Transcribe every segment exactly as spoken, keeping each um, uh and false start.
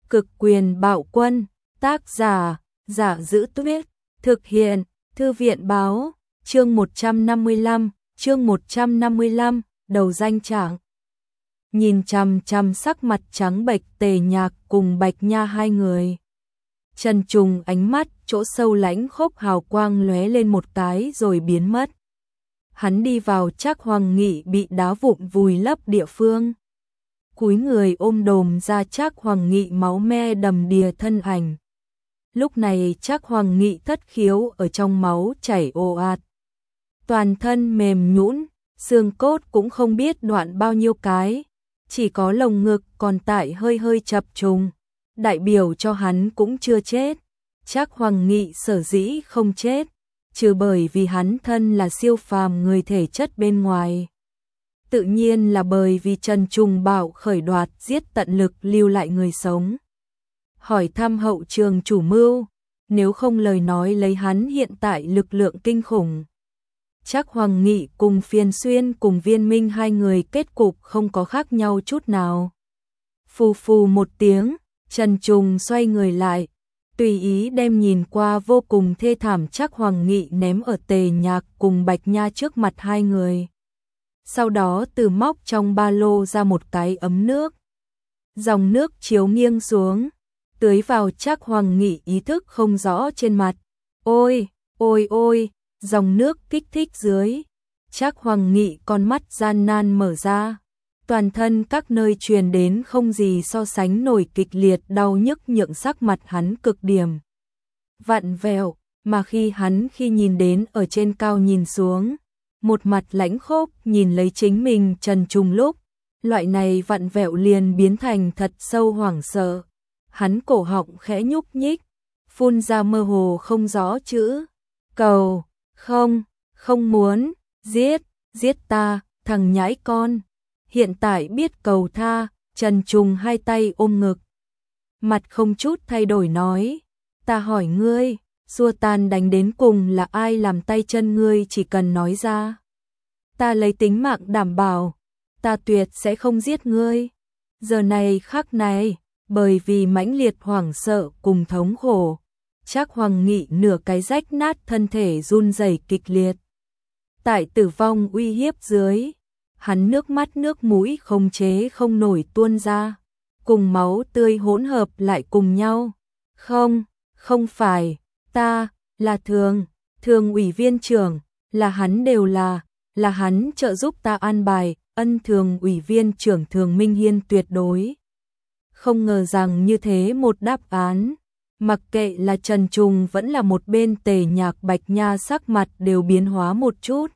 Cực quyền bạo quân, tác giả, Giả Giữ Tuyết, thực hiện, Thư viện báo, chương một trăm năm mươi lăm, chương một trăm năm mươi lăm, đầu danh trạng. Nhìn chằm chằm sắc mặt trắng bệch Tề Nhạc cùng Bạch Nha hai người. Trần Trùng ánh mắt chỗ sâu lãnh khốc hào quang lóe lên một cái rồi biến mất. Hắn đi vào Trác Hoàng Nghị bị đá vụn vùi lấp địa phương. Cúi người ôm đồm ra Trác Hoàng Nghị máu me đầm đìa thân ảnh. Lúc này Trác Hoàng Nghị thất khiếu ở trong máu chảy ồ ạt. Toàn thân mềm nhũn, xương cốt cũng không biết đoạn bao nhiêu cái, chỉ có lồng ngực còn tại hơi hơi chập trùng, đại biểu cho hắn cũng chưa chết. Trác Hoàng Nghị sở dĩ không chết, trừ bởi vì hắn thân là siêu phàm người thể chất bên ngoài. Tự nhiên là bởi vì Trần Trùng bảo khởi đoạt giết tận lực lưu lại người sống. Hỏi thăm hậu trường chủ mưu, nếu không lời nói lấy hắn hiện tại lực lượng kinh khủng. Trác Hoàng Nghị cùng Phiền Xuyên cùng Viên Minh hai người kết cục không có khác nhau chút nào. Phù phù một tiếng, Trần Trùng xoay người lại, tùy ý đem nhìn qua vô cùng thê thảm Trác Hoàng Nghị ném ở Tề Nhạc cùng Bạch Nha trước mặt hai người. Sau đó từ móc trong ba lô ra một cái ấm nước. Dòng nước chiếu nghiêng xuống, tưới vào Trác Hoàng Nghị ý thức không rõ trên mặt. Ôi, ôi ôi, dòng nước kích thích dưới. Trác Hoàng Nghị con mắt gian nan mở ra. Toàn thân các nơi truyền đến không gì so sánh nổi kịch liệt đau nhức nhượng sắc mặt hắn cực điểm. Vặn vẹo, mà khi hắn khi nhìn đến ở trên cao nhìn xuống, một mặt lãnh khốc nhìn lấy chính mình Trần Trùng lúc, loại này vặn vẹo liền biến thành thật sâu hoảng sợ. Hắn cổ họng khẽ nhúc nhích, phun ra mơ hồ không rõ chữ. Cầu, không, không muốn, giết, giết ta, thằng nhãi con. Hiện tại biết cầu tha, Trần Trùng hai tay ôm ngực. Mặt không chút thay đổi nói, ta hỏi ngươi, xua tan đánh đến cùng là ai làm tay chân ngươi chỉ cần nói ra. Ta lấy tính mạng đảm bảo, ta tuyệt sẽ không giết ngươi. Giờ này khắc này, bởi vì mãnh liệt hoảng sợ cùng thống khổ, Trác Hoàng Nghị nửa cái rách nát thân thể run rẩy kịch liệt. Tại tử vong uy hiếp dưới, hắn nước mắt nước mũi không chế không nổi tuôn ra, cùng máu tươi hỗn hợp lại cùng nhau. Không, không phải, ta, là Thường, Thường ủy viên trưởng, là hắn đều là, là hắn trợ giúp ta an bài, ân Thường ủy viên trưởng Thường Minh Hiên tuyệt đối. Không ngờ rằng như thế một đáp án, mặc kệ là Trần Trùng vẫn là một bên Tề Nhạc Bạch Nha sắc mặt đều biến hóa một chút.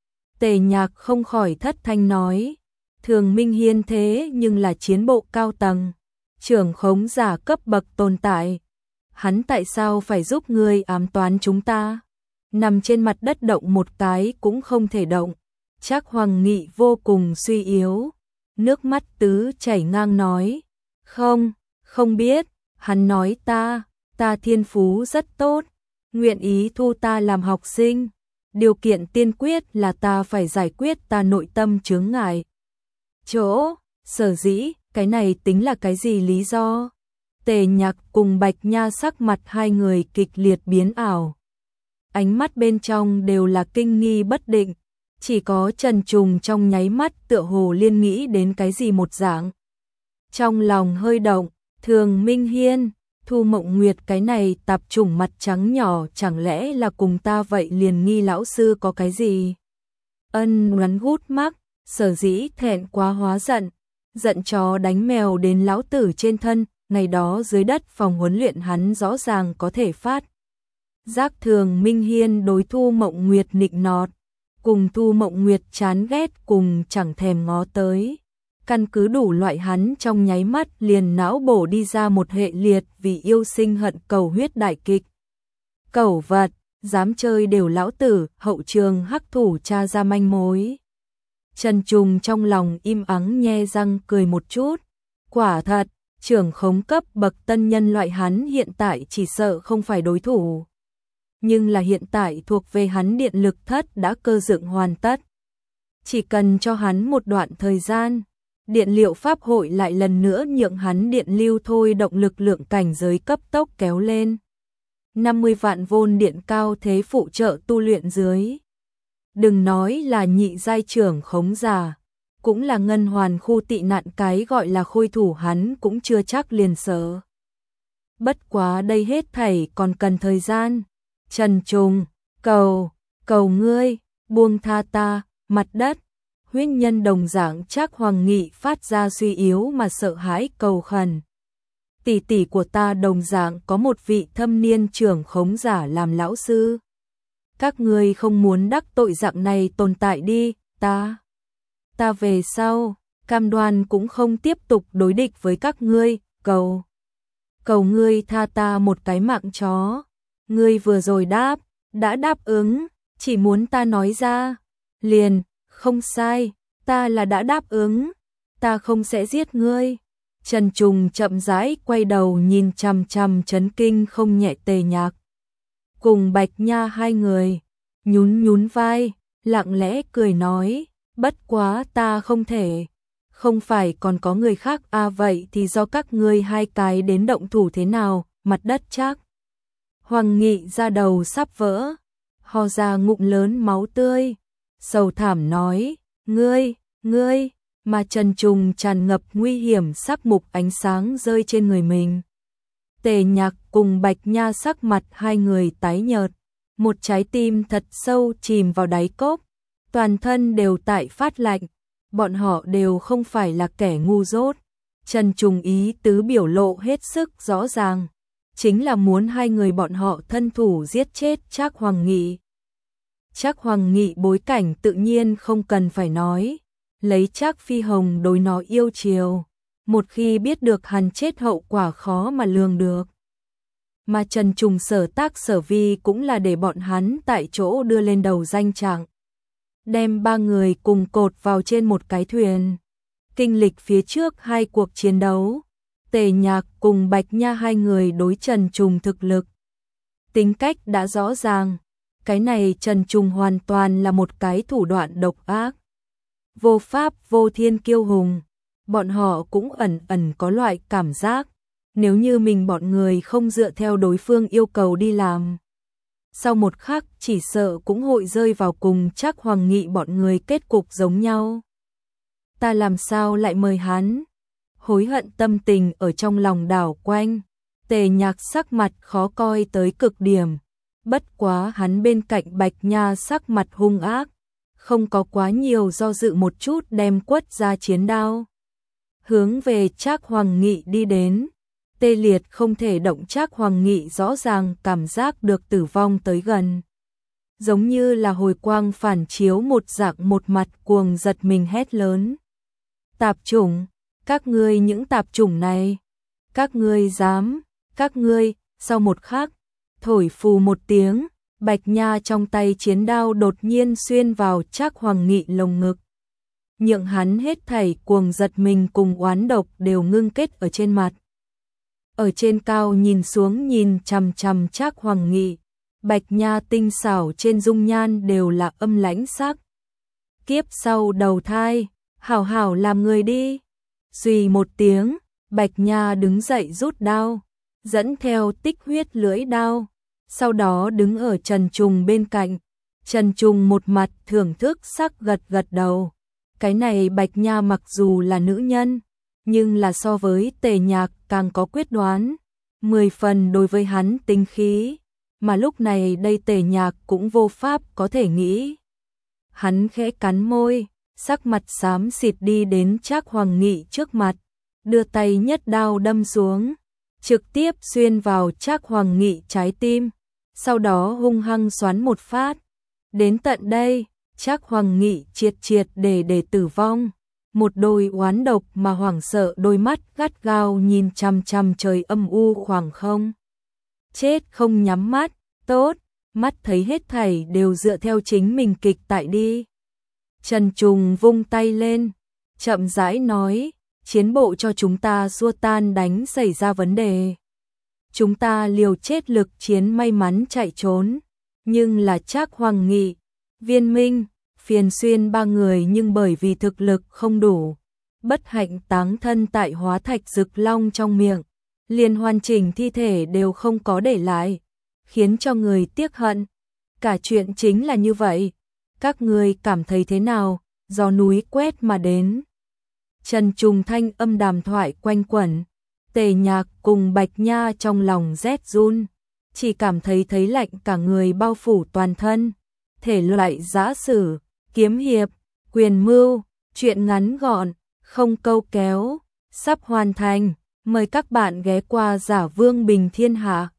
Tề Nhạc không khỏi thất thanh nói, Thường Minh Hiên thế nhưng là chiến bộ cao tầng, trưởng khống giả cấp bậc tồn tại. Hắn tại sao phải giúp ngươi ám toán chúng ta? Nằm trên mặt đất động một cái cũng không thể động. Trác Hoàng Nghị vô cùng suy yếu, nước mắt tứ chảy ngang nói, không, không biết, hắn nói ta, ta thiên phú rất tốt, nguyện ý thu ta làm học sinh. Điều kiện tiên quyết là ta phải giải quyết ta nội tâm chướng ngại. Chỗ, sở dĩ, cái này tính là cái gì lý do? Tề Nhạc cùng Bạch Nha sắc mặt hai người kịch liệt biến ảo. Ánh mắt bên trong đều là kinh nghi bất định, chỉ có Trần Trùng trong nháy mắt tựa hồ liên nghĩ đến cái gì một dạng. Trong lòng hơi động, Thường Minh Hiên, Thu Mộng Nguyệt cái này tạp chủng mặt trắng nhỏ chẳng lẽ là cùng ta vậy liền nghi lão sư có cái gì? Ân Ngoắn hút mắc, sở dĩ thẹn quá hóa giận, giận chó đánh mèo đến lão tử trên thân, ngày đó dưới đất phòng huấn luyện hắn rõ ràng có thể phát. Giác Thường Minh Hiên đối Thu Mộng Nguyệt nịnh nọt, cùng Thu Mộng Nguyệt chán ghét cùng chẳng thèm ngó tới. Căn cứ đủ loại hắn trong nháy mắt liền não bổ đi ra một hệ liệt vì yêu sinh hận cầu huyết đại kịch. Cẩu vật, dám chơi đều lão tử, hậu trường hắc thủ tra ra manh mối. Trần Trùng trong lòng im ắng nhe răng cười một chút. Quả thật, trưởng khống cấp bậc tân nhân loại hắn hiện tại chỉ sợ không phải đối thủ. Nhưng là hiện tại thuộc về hắn điện lực thất đã cơ dựng hoàn tất. Chỉ cần cho hắn một đoạn thời gian, Điện liệu pháp hội lại lần nữa nhượng hắn điện lưu thôi động lực lượng cảnh giới cấp tốc kéo lên. năm mươi vạn vôn điện cao thế phụ trợ tu luyện dưới. Đừng nói là nhị giai trưởng khống giả, cũng là ngân hoàn khu tị nạn cái gọi là khôi thủ hắn cũng chưa chắc liền sợ. Bất quá đây hết thảy còn cần thời gian. Trần Trùng, cầu, cầu ngươi, buông tha ta, mặt đất. Huyết nhân đồng dạng Trác Hoàng Nghị phát ra suy yếu mà sợ hãi cầu khẩn. Tỷ tỷ của ta đồng dạng có một vị thâm niên trưởng khống giả làm lão sư. Các ngươi không muốn đắc tội dạng này tồn tại đi, ta. Ta về sau, cam đoan cũng không tiếp tục đối địch với các ngươi, cầu. Cầu ngươi tha ta một cái mạng chó. Ngươi vừa rồi đáp, đã đáp ứng, chỉ muốn ta nói ra. Liền, không sai, ta là đã đáp ứng, ta không sẽ giết ngươi. Trần Trùng chậm rãi quay đầu nhìn chằm chằm chấn kinh không nhẹ Tề Nhạc. Cùng Bạch Nha hai người, nhún nhún vai, lặng lẽ cười nói, bất quá ta không thể. Không phải còn có người khác à, vậy thì do các ngươi hai cái đến động thủ thế nào, mặt đất chắc. Hoàng Nghị ra đầu sắp vỡ, ho ra ngụm lớn máu tươi, sầu thảm nói, ngươi, ngươi, mà Trần Trùng tràn ngập nguy hiểm sắc mục ánh sáng rơi trên người mình. Tề Nhạc cùng Bạch Nha sắc mặt hai người tái nhợt, một trái tim thật sâu chìm vào đáy cốc, toàn thân đều tại phát lạnh, bọn họ đều không phải là kẻ ngu dốt. Trần Trùng ý tứ biểu lộ hết sức rõ ràng, chính là muốn hai người bọn họ thân thủ giết chết Trác Hoàng Nghị. Trác Hoàng Nghị bối cảnh tự nhiên không cần phải nói, lấy Trác Phi Hồng đối nó yêu chiều, một khi biết được hắn chết hậu quả khó mà lường được. Mà Trần Trùng sở tác sở vi cũng là để bọn hắn tại chỗ đưa lên đầu danh trạng, đem ba người cùng cột vào trên một cái thuyền. Kinh lịch phía trước hai cuộc chiến đấu, Tề Nhạc cùng Bạch Nha hai người đối Trần Trùng thực lực, tính cách đã rõ ràng. Cái này Trần Trùng hoàn toàn là một cái thủ đoạn độc ác, vô pháp vô thiên kiêu hùng. Bọn họ cũng ẩn ẩn có loại cảm giác, nếu như mình bọn người không dựa theo đối phương yêu cầu đi làm, sau một khắc chỉ sợ cũng hội rơi vào cùng Trác Hoàng Nghị bọn người kết cục giống nhau. Ta làm sao lại mời hắn? Hối hận tâm tình ở trong lòng đảo quanh, Tề Nhạc sắc mặt khó coi tới cực điểm. Bất quá hắn bên cạnh Bạch Nha sắc mặt hung ác, không có quá nhiều do dự, một chút đem quất ra chiến đao, hướng về Trác Hoàng Nghị đi đến. Tê liệt không thể động, Trác Hoàng Nghị rõ ràng cảm giác được tử vong tới gần, giống như là hồi quang phản chiếu một dạng, một mặt cuồng giật mình hét lớn, tạp chủng, các ngươi những tạp chủng này, các ngươi dám, các ngươi. Sau một khắc, thổi phù một tiếng, Bạch Nha trong tay chiến đao đột nhiên xuyên vào Trác Hoàng Nghị lồng ngực, nhượng hắn hết thảy cuồng giật mình cùng oán độc đều ngưng kết ở trên mặt. Ở trên cao nhìn xuống nhìn chằm chằm Trác Hoàng Nghị, Bạch Nha tinh xảo trên dung nhan đều là âm lãnh sắc. Kiếp sau đầu thai, hảo hảo làm người đi. Suy một tiếng, Bạch Nha đứng dậy rút đao, dẫn theo tích huyết lưỡi đao, sau đó đứng ở Trần Trùng bên cạnh. Trần Trùng một mặt thưởng thức sắc gật gật đầu. Cái này Bạch Nha mặc dù là nữ nhân, nhưng là so với Tề Nhạc càng có quyết đoán, mười phần đối với hắn tinh khí, mà lúc này đây Tề Nhạc cũng vô pháp có thể nghĩ. Hắn khẽ cắn môi, sắc mặt xám xịt đi đến Trác Hoàng Nghị trước mặt, đưa tay nhất đao đâm xuống, trực tiếp xuyên vào Trác Hoàng Nghị trái tim, sau đó hung hăng xoắn một phát. Đến tận đây, Trác Hoàng Nghị triệt triệt để để tử vong, một đôi oán độc mà hoảng sợ đôi mắt gắt gao nhìn chằm chằm trời âm u khoảng không. Chết không nhắm mắt, tốt, mắt thấy hết thảy đều dựa theo chính mình kịch tại đi. Trần Trùng vung tay lên, chậm rãi nói, chiến bộ cho chúng ta xua tan đánh xảy ra vấn đề. Chúng ta liều chết lực chiến may mắn chạy trốn, nhưng là Trác Hoàng Nghị, Viên Minh, Phiền Xuyên ba người nhưng bởi vì thực lực không đủ, bất hạnh táng thân tại hóa thạch rực long trong miệng, liền hoàn chỉnh thi thể đều không có để lại, khiến cho người tiếc hận. Cả chuyện chính là như vậy, các người cảm thấy thế nào? Gió núi quét mà đến. Trần Trùng thanh âm đàm thoại quanh quẩn, Tề Nhạc cùng Bạch Nha trong lòng rét run, chỉ cảm thấy thấy lạnh cả người bao phủ toàn thân. Thể loại giã sử, kiếm hiệp, quyền mưu, truyện ngắn gọn, không câu kéo, sắp hoàn thành. Mời các bạn ghé qua Giả Vương Bình Thiên Hạ.